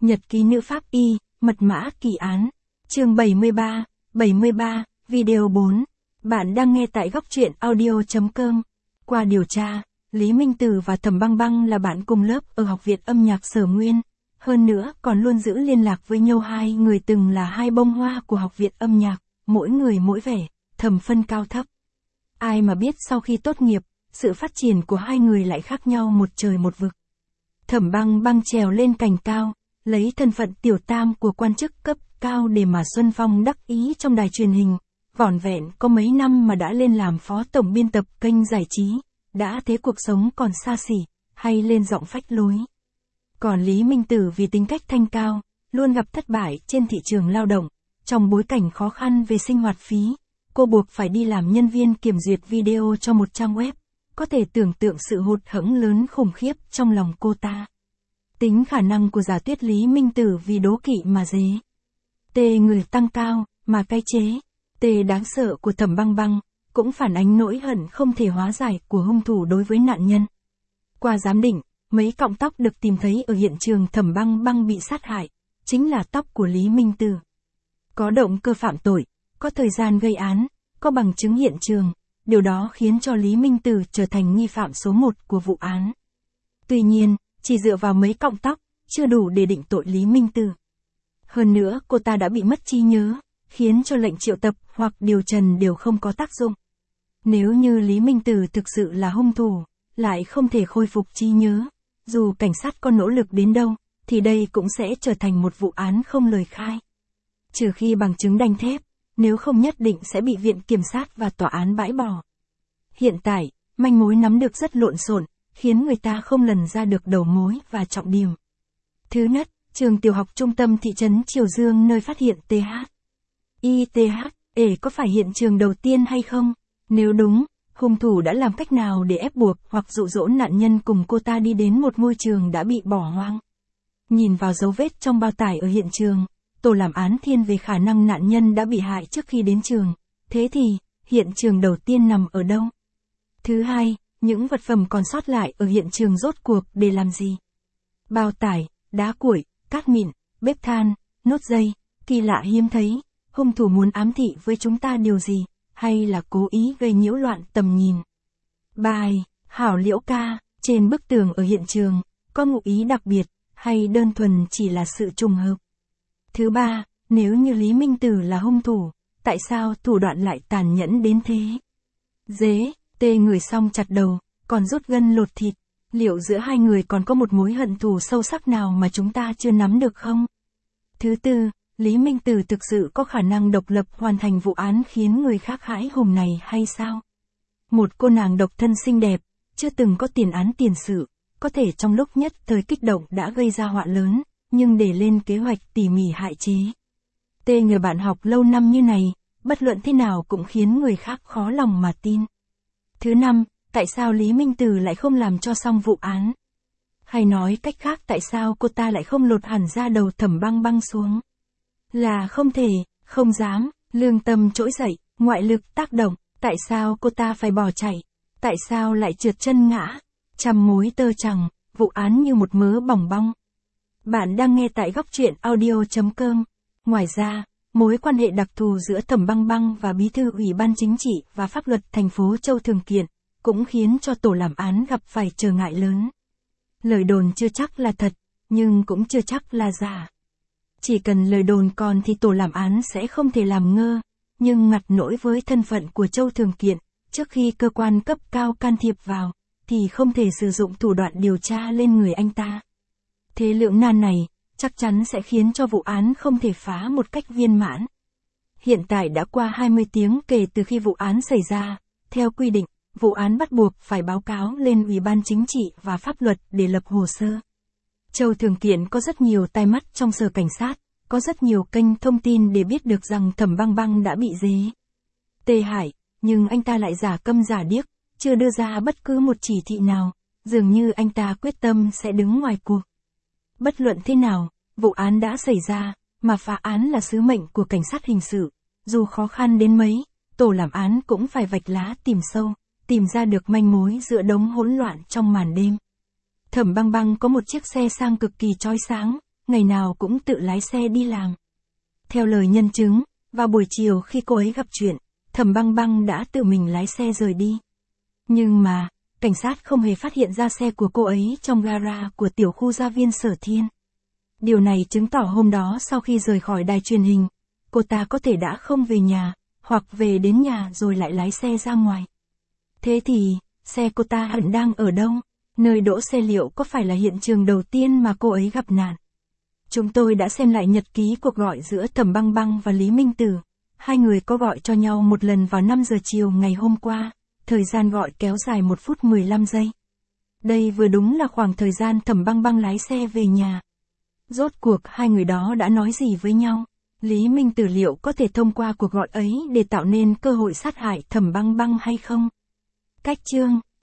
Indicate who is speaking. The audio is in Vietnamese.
Speaker 1: Nhật ký nữ pháp y, mật mã kỳ án. Chương 73, video 4. Bạn đang nghe tại góc truyện audio.com. Qua điều tra, Lý Minh Tử và Thẩm Băng Băng là bạn cùng lớp ở Học viện Âm nhạc Sở Nguyên. Hơn nữa còn luôn giữ liên lạc với nhau, hai người từng là hai bông hoa của Học viện Âm nhạc, mỗi người mỗi vẻ, thầm phân cao thấp. Ai mà biết sau khi tốt nghiệp, sự phát triển của hai người lại khác nhau một trời một vực. Thẩm Băng Băng trèo lên cành cao, lấy thân phận tiểu tam của quan chức cấp cao để mà Xuân Phong đắc ý trong đài truyền hình. Vỏn vẹn có mấy năm mà đã lên làm phó tổng biên tập kênh giải trí, đã thế cuộc sống còn xa xỉ, hay lên giọng phách lối. Còn Lý Minh Tử vì tính cách thanh cao, luôn gặp thất bại trên thị trường lao động, trong bối cảnh khó khăn về sinh hoạt phí, cô buộc phải đi làm nhân viên kiểm duyệt video cho một trang web, có thể tưởng tượng sự hụt hẫng lớn khủng khiếp trong lòng cô ta. Tính khả năng của giả tuyết Lý Minh Tử vì đố kỵ mà dế. Tê người tăng cao, mà cai chế. Tê đáng sợ của Thẩm Băng Băng, cũng phản ánh nỗi hận không thể hóa giải của hung thủ đối với nạn nhân. Qua giám định, mấy cọng tóc được tìm thấy ở hiện trường Thẩm Băng Băng bị sát hại, chính là tóc của Lý Minh Tử. Có động cơ phạm tội, có thời gian gây án, có bằng chứng hiện trường, điều đó khiến cho Lý Minh Tử trở thành nghi phạm số 1 của vụ án. Tuy nhiên, chỉ dựa vào mấy cọng tóc, chưa đủ để định tội Lý Minh Tử. Hơn nữa cô ta đã bị mất trí nhớ, khiến cho lệnh triệu tập hoặc điều trần đều không có tác dụng. Nếu như Lý Minh Tử thực sự là hung thủ, lại không thể khôi phục trí nhớ, dù cảnh sát có nỗ lực đến đâu, thì đây cũng sẽ trở thành một vụ án không lời khai. Trừ khi bằng chứng đanh thép, nếu không nhất định sẽ bị viện kiểm sát và tòa án bãi bỏ. Hiện tại, manh mối nắm được rất lộn xộn, khiến người ta không lần ra được đầu mối và trọng điểm. Thứ nhất, trường tiểu học trung tâm thị trấn Triều Dương nơi phát hiện ITH có phải hiện trường đầu tiên hay không? Nếu đúng, hung thủ đã làm cách nào để ép buộc hoặc dụ dỗ nạn nhân cùng cô ta đi đến một ngôi trường đã bị bỏ hoang? Nhìn vào dấu vết trong bao tải ở hiện trường, tổ làm án thiên về khả năng nạn nhân đã bị hại trước khi đến trường. Thế thì, hiện trường đầu tiên nằm ở đâu? Thứ hai, những vật phẩm còn sót lại ở hiện trường rốt cuộc để làm gì? Bao tải, đá cuội, cát mịn, bếp than, nốt dây, kỳ lạ hiếm thấy. Hung thủ muốn ám thị với chúng ta điều gì, hay là cố ý gây nhiễu loạn tầm nhìn? Bài, Hảo Liễu ca, trên bức tường ở hiện trường, có ngụ ý đặc biệt, hay đơn thuần chỉ là sự trùng hợp? Thứ ba, nếu như Lý Minh Tử là hung thủ, tại sao thủ đoạn lại tàn nhẫn đến thế? Dế, tê người xong chặt đầu, còn rút gân lột thịt. Liệu giữa hai người còn có một mối hận thù sâu sắc nào mà chúng ta chưa nắm được không? Thứ tư, Lý Minh Tử thực sự có khả năng độc lập hoàn thành vụ án khiến người khác hãi hùng này hay sao? Một cô nàng độc thân xinh đẹp, chưa từng có tiền án tiền sự, có thể trong lúc nhất thời kích động đã gây ra họa lớn, nhưng để lên kế hoạch tỉ mỉ hại chế. Tê người bạn học lâu năm như này, bất luận thế nào cũng khiến người khác khó lòng mà tin. Thứ năm, tại sao Lý Minh Tử lại không làm cho xong vụ án? Hay nói cách khác, tại sao cô ta lại không lột hẳn ra đầu Thẩm Băng Băng xuống? Là không thể, không dám, lương tâm trỗi dậy, ngoại lực tác động, tại sao cô ta phải bỏ chạy? Tại sao lại trượt chân ngã? Trăm mối tơ trằng, vụ án như một mớ bỏng bong. Bạn đang nghe tại góc truyện audio.com. Ngoài ra, mối quan hệ đặc thù giữa Thẩm Băng Băng và Bí thư Ủy ban Chính trị và Pháp luật thành phố Châu Thường Kiện, cũng khiến cho tổ làm án gặp phải trở ngại lớn. Lời đồn chưa chắc là thật, nhưng cũng chưa chắc là giả. Chỉ cần lời đồn còn thì tổ làm án sẽ không thể làm ngơ, nhưng ngặt nỗi với thân phận của Châu Thường Kiện, trước khi cơ quan cấp cao can thiệp vào, thì không thể sử dụng thủ đoạn điều tra lên người anh ta. Thế lưỡng nan này, chắc chắn sẽ khiến cho vụ án không thể phá một cách viên mãn. Hiện tại đã qua 20 tiếng kể từ khi vụ án xảy ra, theo quy định, vụ án bắt buộc phải báo cáo lên Ủy ban Chính trị và Pháp luật để lập hồ sơ. Châu Thường Kiện có rất nhiều tai mắt trong sở cảnh sát, có rất nhiều kênh thông tin để biết được rằng Thẩm Băng Băng đã bị tê hại, nhưng anh ta lại giả câm giả điếc, chưa đưa ra bất cứ một chỉ thị nào, dường như anh ta quyết tâm sẽ đứng ngoài cuộc. Bất luận thế nào, vụ án đã xảy ra, mà phá án là sứ mệnh của cảnh sát hình sự, dù khó khăn đến mấy, tổ làm án cũng phải vạch lá tìm sâu, tìm ra được manh mối giữa đống hỗn loạn trong màn đêm. Thẩm Băng Băng có một chiếc xe sang cực kỳ chói sáng, ngày nào cũng tự lái xe đi làm. Theo lời nhân chứng, vào buổi chiều khi cô ấy gặp chuyện, Thẩm Băng Băng đã tự mình lái xe rời đi. Nhưng mà, cảnh sát không hề phát hiện ra xe của cô ấy trong gara của tiểu khu gia viên Sở Thiên. Điều này chứng tỏ hôm đó sau khi rời khỏi đài truyền hình, cô ta có thể đã không về nhà, hoặc về đến nhà rồi lại lái xe ra ngoài. Thế thì, xe cô ta hẳn đang ở đâu? Nơi đỗ xe liệu có phải là hiện trường đầu tiên mà cô ấy gặp nạn? Chúng tôi đã xem lại nhật ký cuộc gọi giữa Thẩm Băng Băng và Lý Minh Tử. Hai người có gọi cho nhau một lần vào 5 giờ chiều ngày hôm qua, thời gian gọi kéo dài 1 phút 15 giây. Đây vừa đúng là khoảng thời gian Thẩm Băng Băng lái xe về nhà. Rốt cuộc hai người đó đã nói gì với nhau? Lý Minh Tử liệu có thể thông qua cuộc gọi ấy để tạo nên cơ hội sát hại Thẩm Băng Băng hay không? Cách chương